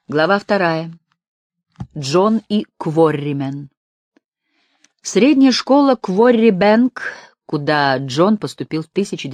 Глава 2. Джон и Кворримен. Средняя школа Кворри-Бэнк, куда Джон поступил в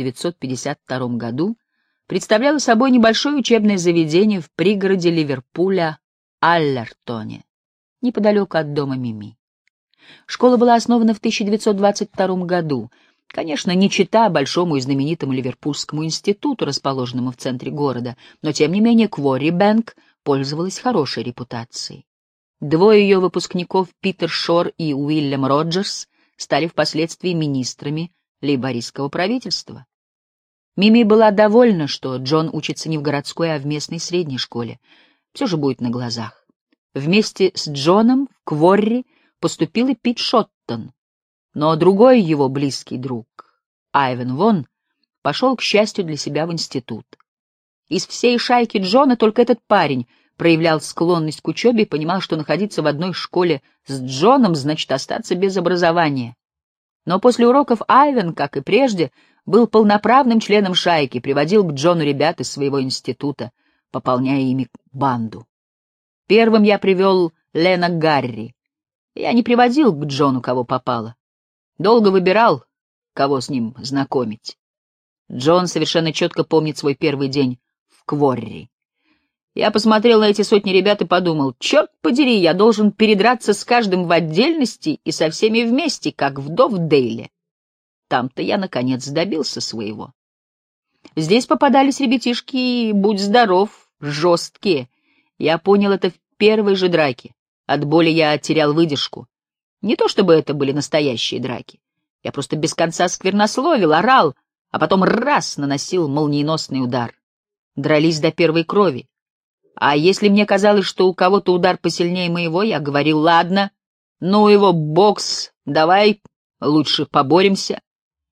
1952 году, представляла собой небольшое учебное заведение в пригороде Ливерпуля Аллертоне, неподалеку от дома Мими. Школа была основана в 1922 году, конечно, не чета большому и знаменитому Ливерпульскому институту, расположенному в центре города, но тем не менее Кворри-Бэнк пользовалась хорошей репутацией. Двое ее выпускников, Питер Шор и Уильям Роджерс, стали впоследствии министрами лейбористского правительства. Мими была довольна, что Джон учится не в городской, а в местной средней школе. Все же будет на глазах. Вместе с Джоном в Кворри поступил и Пит Шоттон, но другой его близкий друг, Айвен Вон, пошел, к счастью для себя, в институт. Из всей шайки Джона только этот парень проявлял склонность к учебе и понимал, что находиться в одной школе с Джоном значит остаться без образования. Но после уроков Айвен, как и прежде, был полноправным членом шайки, приводил к Джону ребят из своего института, пополняя ими банду. Первым я привел Лена Гарри. Я не приводил к Джону кого попало. Долго выбирал, кого с ним знакомить. Джон совершенно четко помнит свой первый день в Кворри. Я посмотрел на эти сотни ребят и подумал, черт подери, я должен передраться с каждым в отдельности и со всеми вместе, как в Довдейле. Там-то я, наконец, добился своего. Здесь попадались ребятишки, будь здоров, жесткие. Я понял это в первой же драке. От боли я терял выдержку. Не то чтобы это были настоящие драки. Я просто без конца сквернословил, орал, а потом раз наносил молниеносный удар. Дрались до первой крови. А если мне казалось, что у кого-то удар посильнее моего, я говорил, ладно, ну его бокс, давай лучше поборемся.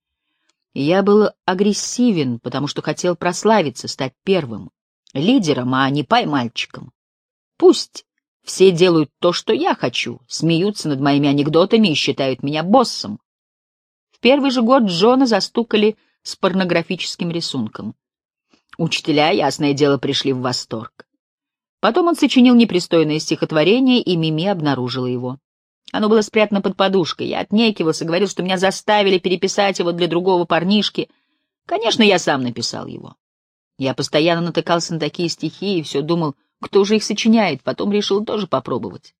И я был агрессивен, потому что хотел прославиться, стать первым, лидером, а не пай-мальчиком. Пусть все делают то, что я хочу, смеются над моими анекдотами и считают меня боссом. В первый же год Джона застукали с порнографическим рисунком. Учителя, ясное дело, пришли в восторг. Потом он сочинил непристойное стихотворение, и Мими обнаружила его. Оно было спрятано под подушкой. Я отнекивался, говорил, что меня заставили переписать его для другого парнишки. Конечно, я сам написал его. Я постоянно натыкался на такие стихи и все думал, кто же их сочиняет, потом решил тоже попробовать.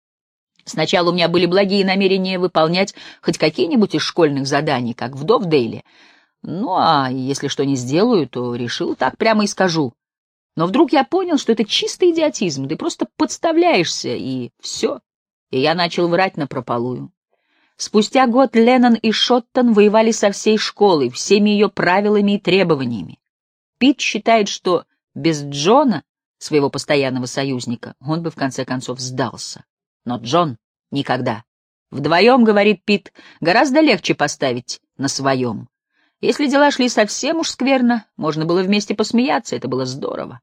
Сначала у меня были благие намерения выполнять хоть какие-нибудь из школьных заданий, как в Довдейле. Ну, а если что не сделаю, то решил, так прямо и скажу. Но вдруг я понял, что это чистый идиотизм, ты просто подставляешься, и все. И я начал врать напропалую. Спустя год Леннон и Шоттон воевали со всей школой, всеми ее правилами и требованиями. Пит считает, что без Джона, своего постоянного союзника, он бы в конце концов сдался. Но Джон никогда. Вдвоем, говорит Пит, гораздо легче поставить на своем. Если дела шли совсем уж скверно, можно было вместе посмеяться, это было здорово.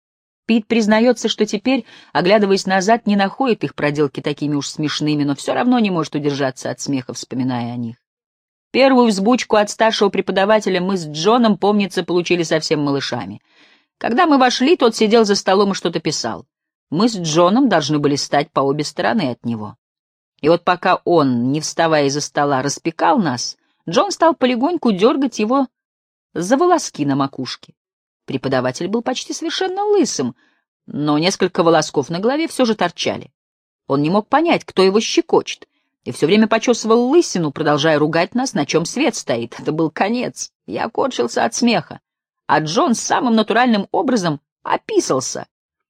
Пит признается, что теперь, оглядываясь назад, не находит их проделки такими уж смешными, но все равно не может удержаться от смеха, вспоминая о них. Первую взбучку от старшего преподавателя мы с Джоном, помнится, получили совсем малышами. Когда мы вошли, тот сидел за столом и что-то писал. Мы с Джоном должны были стать по обе стороны от него. И вот пока он, не вставая из-за стола, распекал нас, Джон стал полегоньку дергать его за волоски на макушке. Преподаватель был почти совершенно лысым, но несколько волосков на голове все же торчали. Он не мог понять, кто его щекочет, и все время почесывал лысину, продолжая ругать нас, на чем свет стоит. Это был конец. Я корчился от смеха, а Джон самым натуральным образом описался.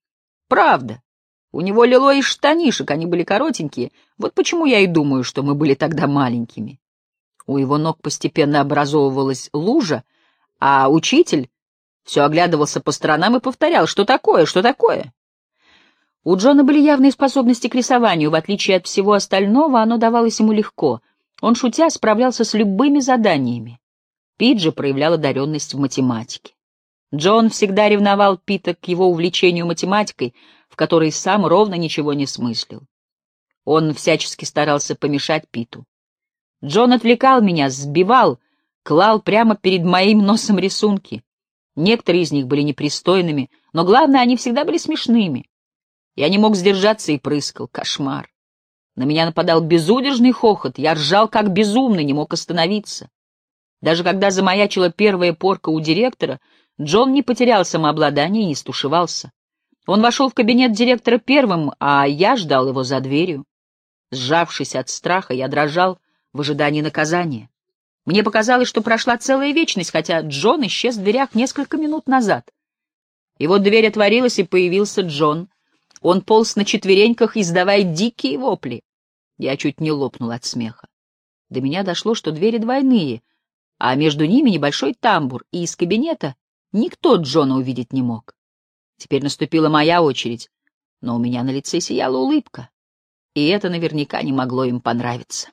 Правда, у него лило из штанишек, они были коротенькие, вот почему я и думаю, что мы были тогда маленькими. У его ног постепенно образовывалась лужа, а учитель все оглядывался по сторонам и повторял: «Что такое? Что такое?» У Джона были явные способности к рисованию. В отличие от всего остального, оно давалось ему легко. Он, шутя, справлялся с любыми заданиями. Пит же проявлял одаренность в математике. Джон всегда ревновал Пита к его увлечению математикой, в которой сам ровно ничего не смыслил. Он всячески старался помешать Питу. Джон отвлекал меня, сбивал, клал прямо перед моим носом рисунки. Некоторые из них были непристойными, но главное, они всегда были смешными. Я не мог сдержаться и прыскал. Кошмар. На меня нападал безудержный хохот. Я ржал как безумный, не мог остановиться. Даже когда замаячила первая порка у директора, Джон не потерял самообладание и не стушевался. Он вошел в кабинет директора первым, а я ждал его за дверью. Сжавшись от страха, я дрожал в ожидании наказания. Мне показалось, что прошла целая вечность, хотя Джон исчез в дверях несколько минут назад. И вот дверь отворилась, и появился Джон. Он полз на четвереньках, издавая дикие вопли. Я чуть не лопнул от смеха. До меня дошло, что двери двойные, а между ними небольшой тамбур, и из кабинета никто Джона увидеть не мог. Теперь наступила моя очередь, но у меня на лице сияла улыбка, и это наверняка не могло им понравиться.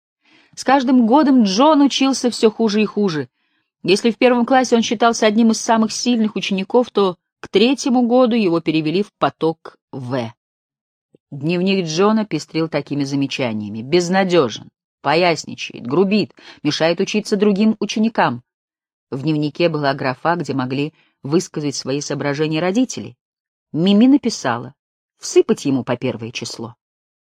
С каждым годом Джон учился все хуже и хуже. Если в первом классе он считался одним из самых сильных учеников, то к третьему году его перевели в поток В. Дневник Джона пестрил такими замечаниями: безнадежен, поясничает, грубит, мешает учиться другим ученикам. В дневнике была графа, где могли высказать свои соображения родители. Мими написала всыпать ему по первое число.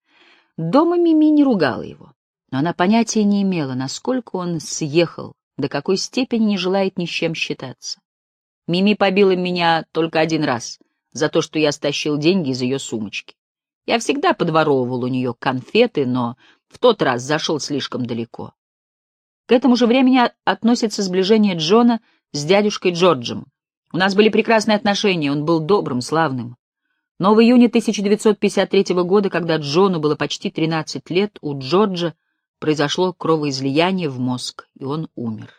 Дома Мими не ругала его, но она понятия не имела, насколько он съехал, до какой степени не желает ни с чем считаться. Мими побила меня только один раз за то, что я стащил деньги из ее сумочки. Я всегда подворовывал у нее конфеты, но в тот раз зашел слишком далеко. К этому же времени относится сближение Джона с дядюшкой Джорджем. У нас были прекрасные отношения, он был добрым, славным. Но в июне 1953 года, когда Джону было почти 13 лет, у Джорджа произошло кровоизлияние в мозг, и он умер.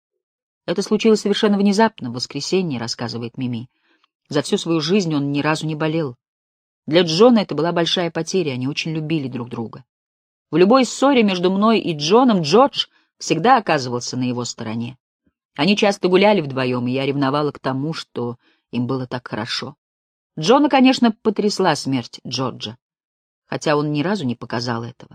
Это случилось совершенно внезапно, в воскресенье, рассказывает Мими. За всю свою жизнь он ни разу не болел. Для Джона это была большая потеря, они очень любили друг друга. В любой ссоре между мной и Джоном Джордж всегда оказывался на его стороне. Они часто гуляли вдвоем, и я ревновала к тому, что им было так хорошо. Джона, конечно, потрясла смерть Джорджа, хотя он ни разу не показал этого.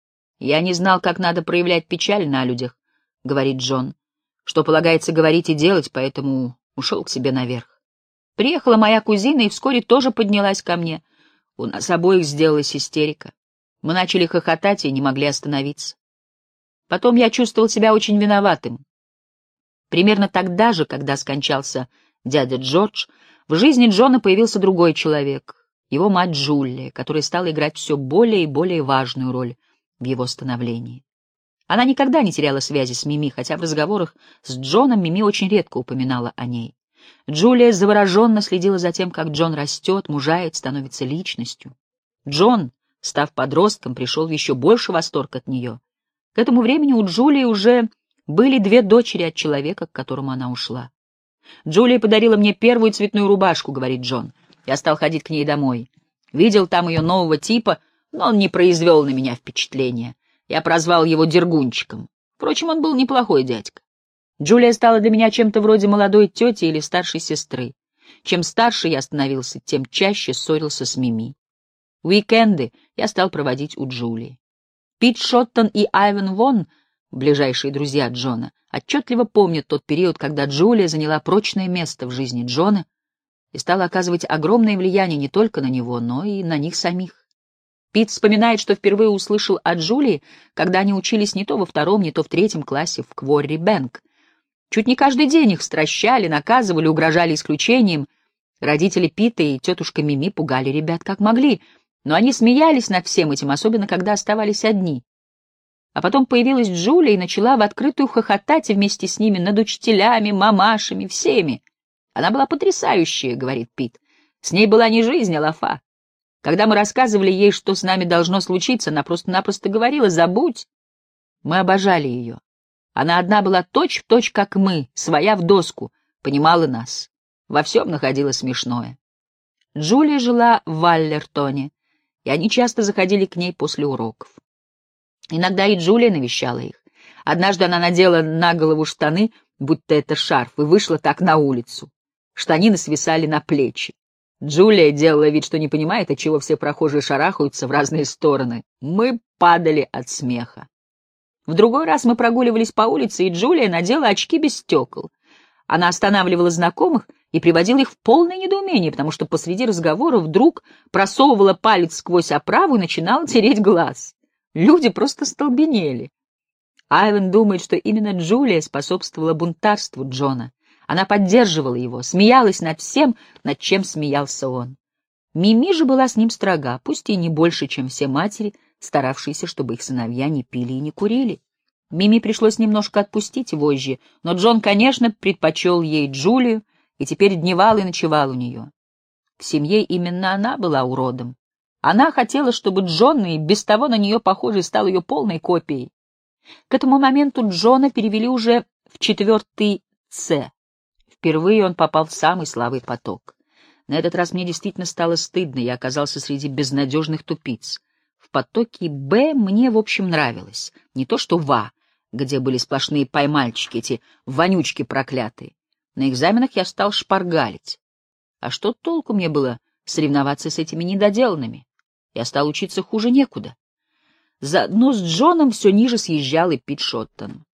«Я не знал, как надо проявлять печаль на людях», — говорит Джон, «что полагается говорить и делать, поэтому ушел к себе наверх. Приехала моя кузина и вскоре тоже поднялась ко мне. У нас обоих сделалась истерика. Мы начали хохотать и не могли остановиться. Потом я чувствовал себя очень виноватым. Примерно тогда же, когда скончался дядя Джордж, в жизни Джона появился другой человек, его мать Джулия, которая стала играть все более и более важную роль в его становлении. Она никогда не теряла связи с Мими, хотя в разговорах с Джоном Мими очень редко упоминала о ней. Джулия завороженно следила за тем, как Джон растет, мужает, становится личностью. Джон, став подростком, пришел в еще больше восторг от нее. К этому времени у Джулии уже были 2 дочери от человека, к которому она ушла. «Джулия подарила мне первую цветную рубашку», — говорит Джон. «Я стал ходить к ней домой. Видел там ее нового типа, но он не произвел на меня впечатления. Я прозвал его Дергунчиком. Впрочем, он был неплохой дядька. Джулия стала для меня чем-то вроде молодой тети или старшей сестры. Чем старше я становился, тем чаще ссорился с Мими. Уикенды я стал проводить у Джулии. Пит Шоттон и Айвен Вон, ближайшие друзья Джона, отчетливо помнят тот период, когда Джулия заняла прочное место в жизни Джона и стала оказывать огромное влияние не только на него, но и на них самих. Пит вспоминает, что впервые услышал о Джулии, когда они учились не то во 2-м, не то в 3-м классе в Кворри Бэнк. Чуть не каждый день их стращали, наказывали, угрожали исключением. Родители Пита и тетушка Мими пугали ребят как могли, но они смеялись над всем этим, особенно когда оставались одни. А потом появилась Джулия и начала в открытую хохотать вместе с ними над учителями, мамашами, всеми. Она была потрясающая, говорит Пит. С ней была не жизнь, а лафа. Когда мы рассказывали ей, что с нами должно случиться, она просто-напросто говорила: «Забудь». Мы обожали ее. Она одна была точь-в-точь, как мы, своя в доску, понимала нас. Во всем находила смешное. Джулия жила в Валлертоне, и они часто заходили к ней после уроков. Иногда и Джулия навещала их. Однажды она надела на голову штаны, будто это шарф, и вышла так на улицу. Штанины свисали на плечи. Джулия делала вид, что не понимает, отчего все прохожие шарахаются в разные стороны. Мы падали от смеха. В другой раз мы прогуливались по улице, и Джулия надела очки без стекол. Она останавливала знакомых и приводила их в полное недоумение, потому что посреди разговора вдруг просовывала палец сквозь оправу и начинала тереть глаз. Люди просто столбенели. Айвен думает, что именно Джулия способствовала бунтарству Джона. Она поддерживала его, смеялась над всем, над чем смеялся он. Мими же была с ним строга, пусть и не больше, чем все матери, старавшиеся, чтобы их сыновья не пили и не курили. Мими пришлось немножко отпустить вожжи, но Джон, конечно, предпочел ей Джулию и теперь дневал и ночевал у нее. В семье именно она была уродом. Она хотела, чтобы Джон, и без того на нее похожий, стал ее полной копией. К этому моменту Джона перевели уже в 4 С. Впервые он попал в самый слабый поток. На этот раз мне действительно стало стыдно, я оказался среди безнадежных тупиц. В потоке Б мне, в общем, нравилось. Не то что в А, где были сплошные поймальчики, эти вонючки проклятые. На экзаменах я стал шпаргалить. А что толку мне было соревноваться с этими недоделанными? Я стал учиться хуже некуда. Заодно с Джоном все ниже съезжал и Пит Шоттон.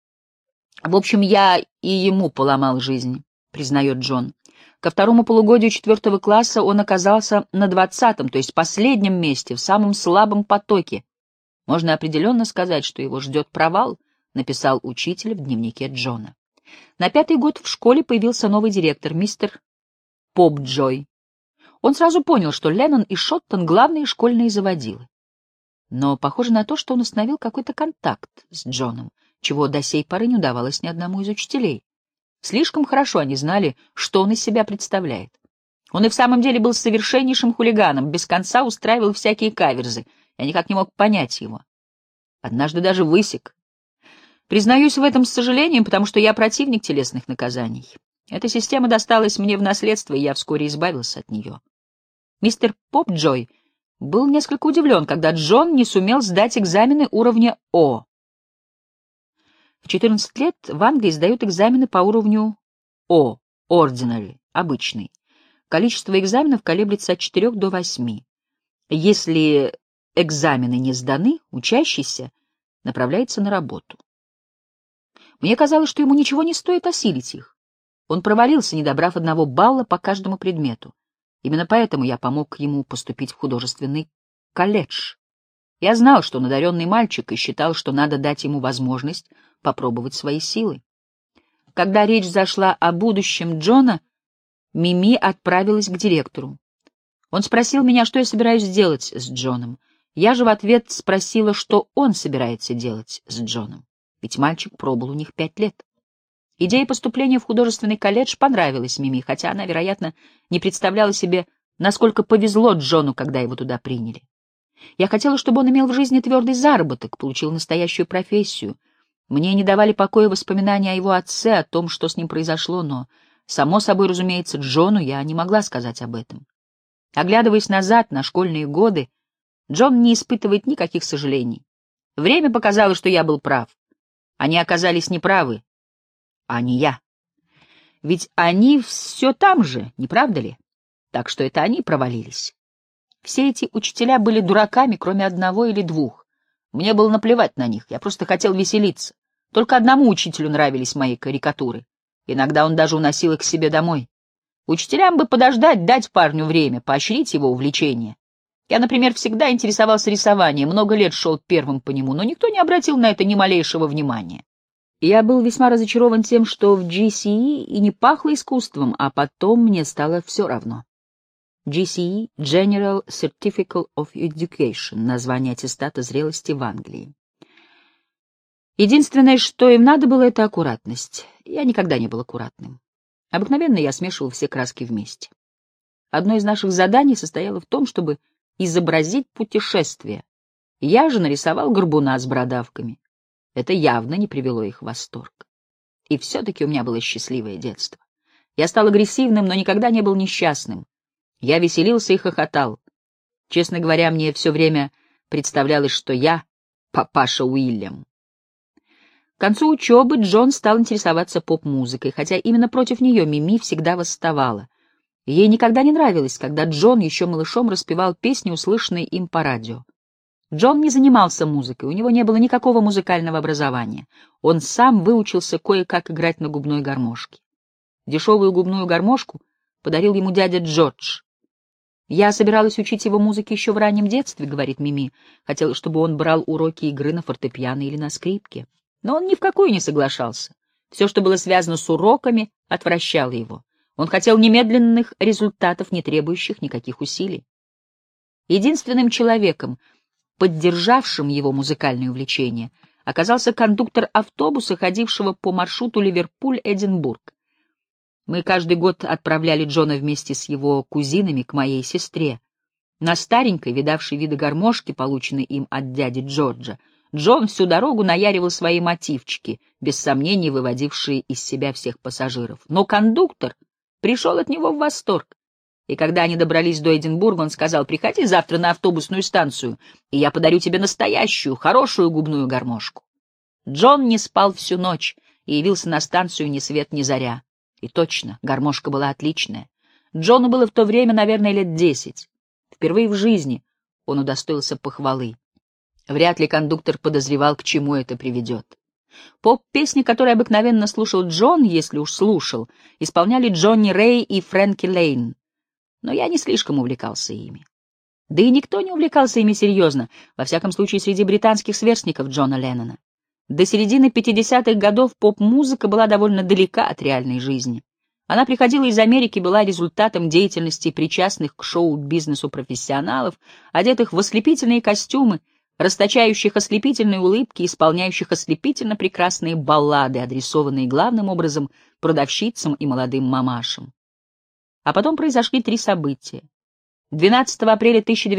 В общем, я и ему поломал жизнь, признает Джон. Ко второму полугодию 4 класса он оказался на 20-м, то есть последнем месте, в самом слабом потоке. Можно определенно сказать, что его ждет провал, написал учитель в дневнике Джона. На 5-й год в школе появился новый директор, мистер Попджой. Он сразу понял, что Леннон и Шоттон — главные школьные заводилы. Но похоже на то, что он установил какой-то контакт с Джоном, чего до сей поры не удавалось ни одному из учителей. Слишком хорошо они знали, что он из себя представляет. Он и в самом деле был совершеннейшим хулиганом, без конца устраивал всякие каверзы. Я никак не мог понять его. Однажды даже высек. Признаюсь в этом с сожалением, потому что я противник телесных наказаний. Эта система досталась мне в наследство, и я вскоре избавился от нее. Мистер Попджой был несколько удивлен, когда Джон не сумел сдать экзамены уровня О. В 14 лет в Англии сдают экзамены по уровню О, ordinary, обычный. Количество экзаменов колеблется от 4 до 8. Если экзамены не сданы, учащийся направляется на работу. Мне казалось, что ему ничего не стоит осилить их. Он провалился, не добрав 1 балла по каждому предмету. Именно поэтому я помог ему поступить в художественный колледж. Я знал, что он одаренный мальчик, и считал, что надо дать ему возможность попробовать свои силы. Когда речь зашла о будущем Джона, Мими отправилась к директору. Он спросил меня, что я собираюсь делать с Джоном. Я же в ответ спросила, что он собирается делать с Джоном. Ведь мальчик пробыл у них 5 лет. Идея поступления в художественный колледж понравилась Мими, хотя она, вероятно, не представляла себе, насколько повезло Джону, когда его туда приняли. Я хотела, чтобы он имел в жизни твердый заработок, получил настоящую профессию. Мне не давали покоя воспоминания о его отце, о том, что с ним произошло, но, само собой, разумеется, Джону я не могла сказать об этом. Оглядываясь назад на школьные годы, Джон не испытывает никаких сожалений. Время показало, что я был прав. Они оказались неправы, а не я. Ведь они все там же, не правда ли? Так что это они провалились. Все эти учителя были дураками, кроме 1 или 2. Мне было наплевать на них, я просто хотел веселиться. Только одному учителю нравились мои карикатуры. Иногда он даже уносил их к себе домой. Учителям бы подождать, дать парню время, поощрить его увлечение. Я, например, всегда интересовался рисованием, много лет шел первым по нему, но никто не обратил на это ни малейшего внимания. Я был весьма разочарован тем, что в GCE и не пахло искусством, а потом мне стало все равно. GCE — General Certificate of Education, название аттестата зрелости в Англии. Единственное, что им надо было, — это аккуратность. Я никогда не был аккуратным. Обыкновенно я смешивал все краски вместе. Одно из наших заданий состояло в том, чтобы изобразить путешествие. Я же нарисовал горбуна с бородавками. Это явно не привело их в восторг. И все-таки у меня было счастливое детство. Я стал агрессивным, но никогда не был несчастным. Я веселился и хохотал. Честно говоря, мне все время представлялось, что я папаша Уильям. К концу учебы Джон стал интересоваться поп-музыкой, хотя именно против нее Мими всегда восставала. Ей никогда не нравилось, когда Джон еще малышом распевал песни, услышанные им по радио. Джон не занимался музыкой, у него не было никакого музыкального образования. Он сам выучился кое-как играть на губной гармошке. Дешевую губную гармошку подарил ему дядя Джордж. «Я собиралась учить его музыке еще в раннем детстве», — говорит Мими. «Хотела, чтобы он брал уроки игры на фортепиано или на скрипке. Но он ни в какую не соглашался. Все, что было связано с уроками, отвращало его. Он хотел немедленных результатов, не требующих никаких усилий. Единственным человеком, поддержавшим его музыкальное увлечение, оказался кондуктор автобуса, ходившего по маршруту Ливерпуль-Эдинбург. Мы каждый год отправляли Джона вместе с его кузинами к моей сестре. На старенькой, видавшей виды гармошке, полученной им от дяди Джорджа, Джон всю дорогу наяривал свои мотивчики, без сомнений выводившие из себя всех пассажиров. Но кондуктор пришел от него в восторг. И когда они добрались до Эдинбурга, он сказал: «Приходи завтра на автобусную станцию, и я подарю тебе настоящую, хорошую губную гармошку». Джон не спал всю ночь и явился на станцию ни свет ни заря. И точно, гармошка была отличная. Джону было в то время, наверное, лет 10. Впервые в жизни он удостоился похвалы. Вряд ли кондуктор подозревал, к чему это приведет. Поп-песни, которые обыкновенно слушал Джон, если уж слушал, исполняли Джонни Рэй и Фрэнки Лейн. Но я не слишком увлекался ими. Да и никто не увлекался ими серьезно, во всяком случае среди британских сверстников Джона Леннона. До середины 50-х годов поп-музыка была довольно далека от реальной жизни. Она приходила из Америки, была результатом деятельности причастных к шоу-бизнесу профессионалов, одетых в ослепительные костюмы, расточающих ослепительные улыбки, исполняющих ослепительно прекрасные баллады, адресованные главным образом продавщицам и молодым мамашам. А потом произошли 3 события. 12 апреля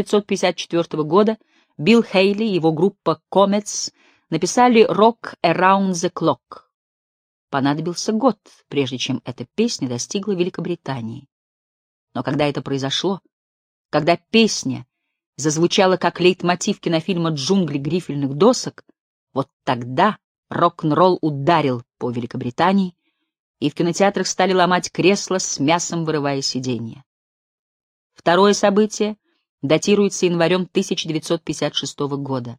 1954 года Билл Хейли и его группа Comets написали «Rock Around the Clock». Понадобился год, прежде чем эта песня достигла Великобритании. Но когда это произошло, когда песня зазвучала как лейтмотив кинофильма «Джунгли грифельных досок», вот тогда рок-н-ролл ударил по Великобритании, и в кинотеатрах стали ломать кресла, с мясом вырывая сиденья. Второе событие датируется январем 1956 года.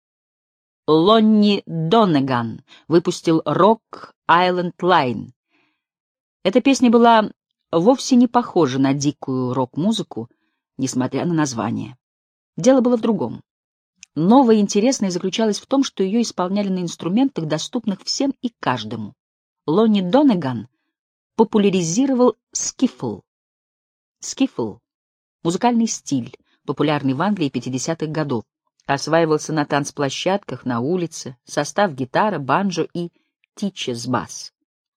Лонни Доннеган выпустил «Rock Island Line». Эта песня была вовсе не похожа на дикую рок-музыку, несмотря на название. Дело было в другом. Новое и интересное заключалось в том, что ее исполняли на инструментах, доступных всем и каждому. Лонни Доннеган популяризировал скифл. Скифл — музыкальный стиль, популярный в Англии 50-х годов. Осваивался на танцплощадках, на улице, состав гитара, банджо и тичес-бас.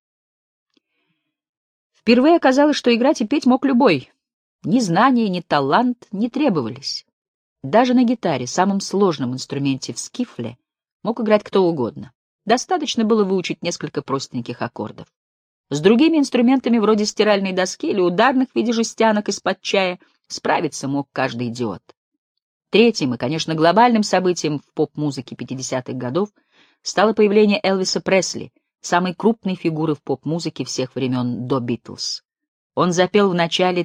Впервые оказалось, что играть и петь мог любой. Ни знания, ни талант не требовались. Даже на гитаре, самом сложном инструменте в скифле, мог играть кто угодно. Достаточно было выучить несколько простеньких аккордов. С другими инструментами, вроде стиральной доски или ударных в виде жестянок из-под чая, справиться мог каждый идиот. Третьим и, конечно, глобальным событием в поп-музыке 50-х годов стало появление Элвиса Пресли, самой крупной фигуры в поп-музыке всех времен до Битлз. Он запел в начале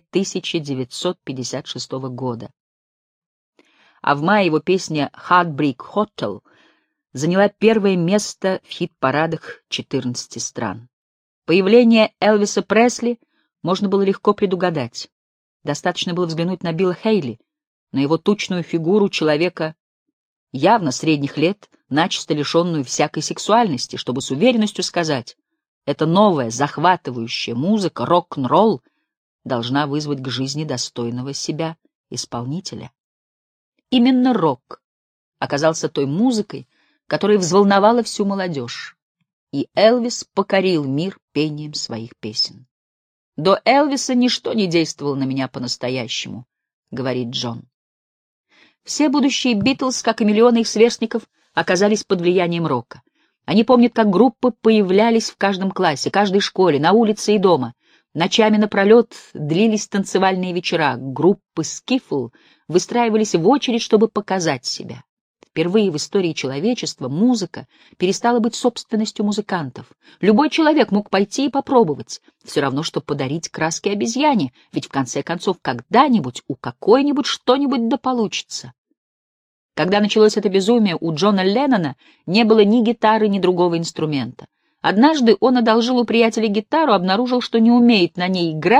1956 года. А в мае его песня «Heartbreak Hotel» заняла первое место в хит-парадах 14 стран. Появление Элвиса Пресли можно было легко предугадать. Достаточно было взглянуть на Билла Хейли, на его тучную фигуру человека явно средних лет, начисто лишенную всякой сексуальности, чтобы с уверенностью сказать: эта новая, захватывающая музыка, рок-н-ролл, должна вызвать к жизни достойного себя исполнителя. Именно рок оказался той музыкой, которая взволновала всю молодежь, и Элвис покорил мир пением своих песен. «До Элвиса ничто не действовало на меня по-настоящему», — говорит Джон. Все будущие Битлз, как и миллионы их сверстников, оказались под влиянием рока. Они помнят, как группы появлялись в каждом классе, каждой школе, на улице и дома. Ночами напролет длились танцевальные вечера, группы скифл выстраивались в очередь, чтобы показать себя. Впервые в истории человечества музыка перестала быть собственностью музыкантов. Любой человек мог пойти и попробовать. Все равно, что подарить краски обезьяне, ведь в конце концов когда-нибудь у какой-нибудь что-нибудь да получится. Когда началось это безумие, у Джона Леннона не было ни гитары, ни другого инструмента. Однажды он одолжил у приятеля гитару, обнаружил, что не умеет на ней играть,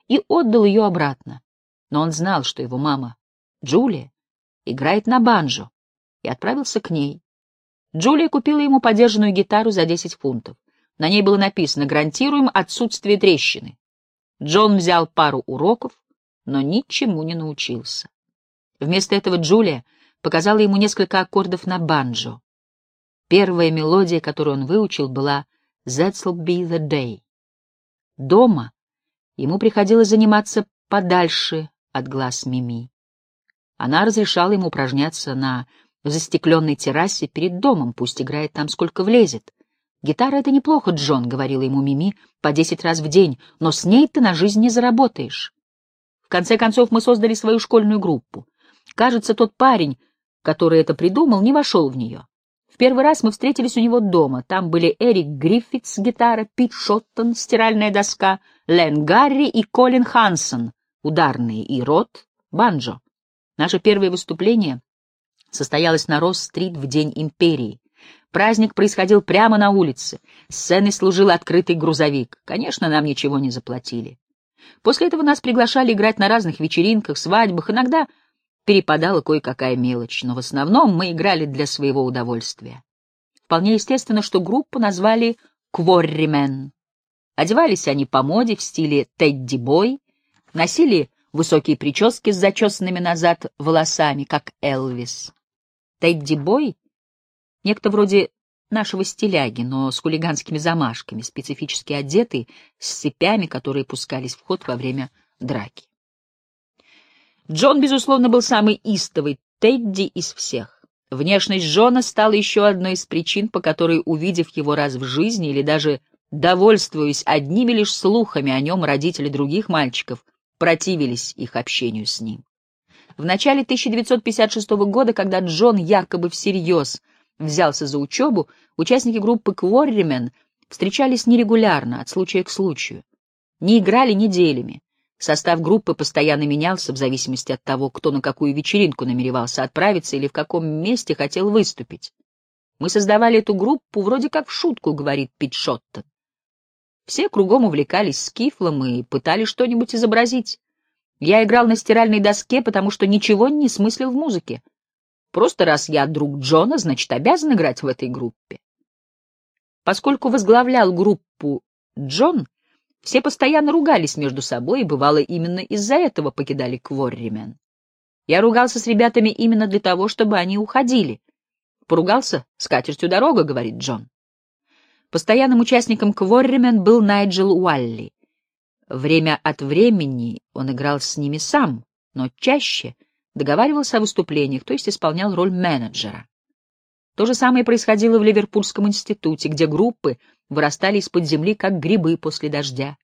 и отдал ее обратно. Но он знал, что его мама, Джулия, играет на банджо, и отправился к ней. Джулия купила ему подержанную гитару за 10 фунтов. На ней было написано «Гарантируем отсутствие трещины». Джон взял пару уроков, но ничему не научился. Вместо этого Джулия показала ему несколько аккордов на банджо. Первая мелодия, которую он выучил, была «That'll be the day». Дома ему приходилось заниматься подальше от глаз Мими. Она разрешала ему упражняться на застекленной террасе перед домом, пусть играет там сколько влезет. «Гитара — это неплохо, Джон», — говорила ему Мими по 10 раз в день, «но с ней ты на жизнь не заработаешь». В конце концов мы создали свою школьную группу. Кажется, тот парень, который это придумал, не вошел в нее. В первый раз мы встретились у него дома. Там были Эрик Гриффитс, гитара, Пит Шоттон, стиральная доска, Лен Гарри и Колин Хансон, ударные, и Рот, банджо. Наше первое выступление состоялось на Росс-стрит в День Империи. Праздник происходил прямо на улице. Сценой служил открытый грузовик. Конечно, нам ничего не заплатили. После этого нас приглашали играть на разных вечеринках, свадьбах, иногда перепадала кое-какая мелочь, но в основном мы играли для своего удовольствия. Вполне естественно, что группу назвали «Кворримен». Одевались они по моде в стиле «Тедди Бой», носили высокие прически с зачесанными назад волосами, как Элвис. Тедди Бой — некто вроде нашего стиляги, но с хулиганскими замашками, специфически одетый, с цепями, которые пускались в ход во время драки. Джон, безусловно, был самый истовый Тедди из всех. Внешность Джона стала еще одной из причин, по которой, увидев его раз в жизни или даже довольствуясь одними лишь слухами о нем, родители других мальчиков противились их общению с ним. В начале 1956 года, когда Джон якобы всерьез взялся за учебу, участники группы «Кворримен» встречались нерегулярно, от случая к случаю. Не играли неделями. Состав группы постоянно менялся в зависимости от того, кто на какую вечеринку намеревался отправиться или в каком месте хотел выступить. «Мы создавали эту группу вроде как в шутку», — говорит Пит Шоттон. Все кругом увлекались скифлом и пытались что-нибудь изобразить. Я играл на стиральной доске, потому что ничего не смыслил в музыке. Просто раз я друг Джона, значит, обязан играть в этой группе. Поскольку возглавлял группу Джон, все постоянно ругались между собой, и бывало именно из-за этого покидали Кворримен. Я ругался с ребятами именно для того, чтобы они уходили. Поругался — с катертью дорога, говорит Джон. Постоянным участником Кворримен был Найджел Уалли. Время от времени он играл с ними сам, но чаще договаривался о выступлениях, то есть исполнял роль менеджера. То же самое происходило в Ливерпульском институте, где группы вырастали из-под земли, как грибы после дождя.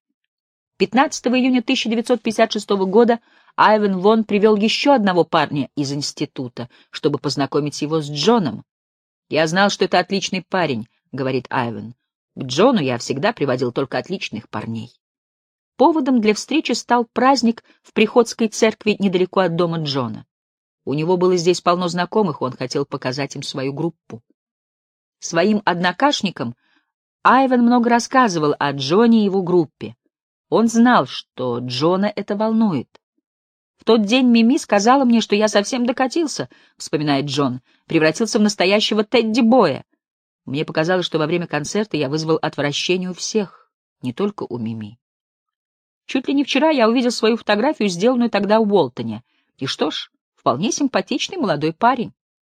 15 июня 1956 года Айвен Вон привел еще одного парня из института, чтобы познакомить его с Джоном. «Я знал, что это отличный парень», — говорит Айвен. «К Джону я всегда приводил только отличных парней». Поводом для встречи стал праздник в Приходской церкви недалеко от дома Джона. У него было здесь полно знакомых, он хотел показать им свою группу. Своим однокашникам Айвен много рассказывал о Джоне и его группе. Он знал, что Джона это волнует. «В тот день Мими сказала мне, что я совсем докатился», — вспоминает Джон, «превратился в настоящего Тедди Боя. Мне показалось, что во время концерта я вызвал отвращение у всех, не только у Мими. Чуть ли не вчера я увидел свою фотографию, сделанную тогда в Уолтоне. И что ж, вполне симпатичный молодой парень».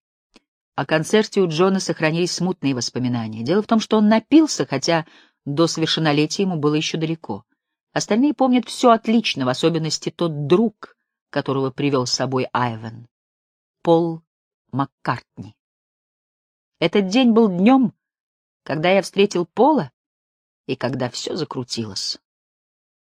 О концерте у Джона сохранились смутные воспоминания. Дело в том, что он напился, хотя до совершеннолетия ему было еще далеко. Остальные помнят все отлично, в особенности тот друг, которого привел с собой Айвен — Пол Маккартни. Этот день был днем, когда я встретил Пола и когда все закрутилось.